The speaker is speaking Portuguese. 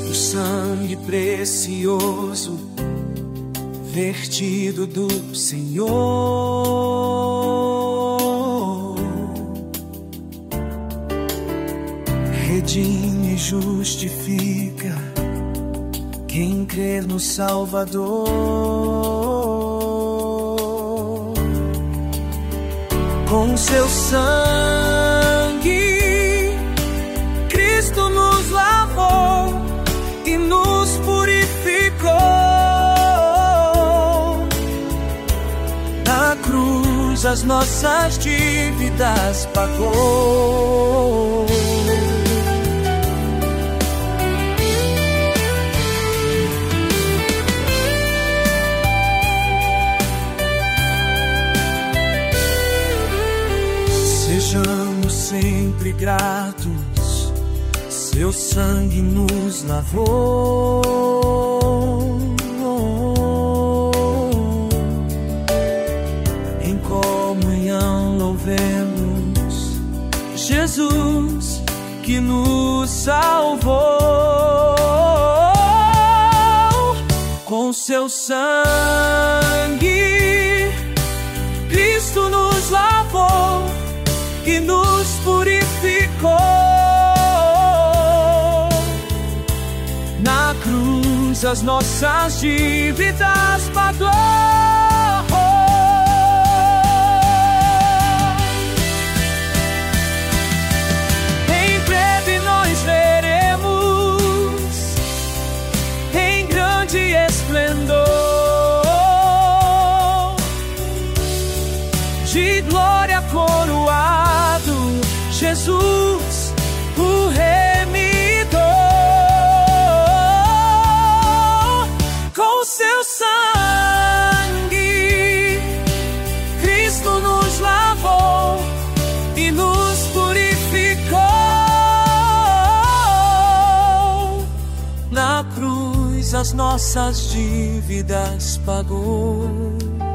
o sangue precioso vertido do Senhor redime e justifica quem crer no Salvador. Com seu sangue Cristo nos lavou e nos purificou. Na cruz as nossas dívidas pagou. Sejamos sempre gratos, seu sangue nos lavou. Em comunhão louvemos Jesus que nos salvou. Com seu sangue Cristo nos lavou e nos purificou. Na cruz as nossas dívidas pagou. Em breve nós veremos em grande esplendor de glória coroado Jesus, o remidor. Com seu sangue Cristo nos lavou e nos purificou. Na cruz as nossas dívidas pagou.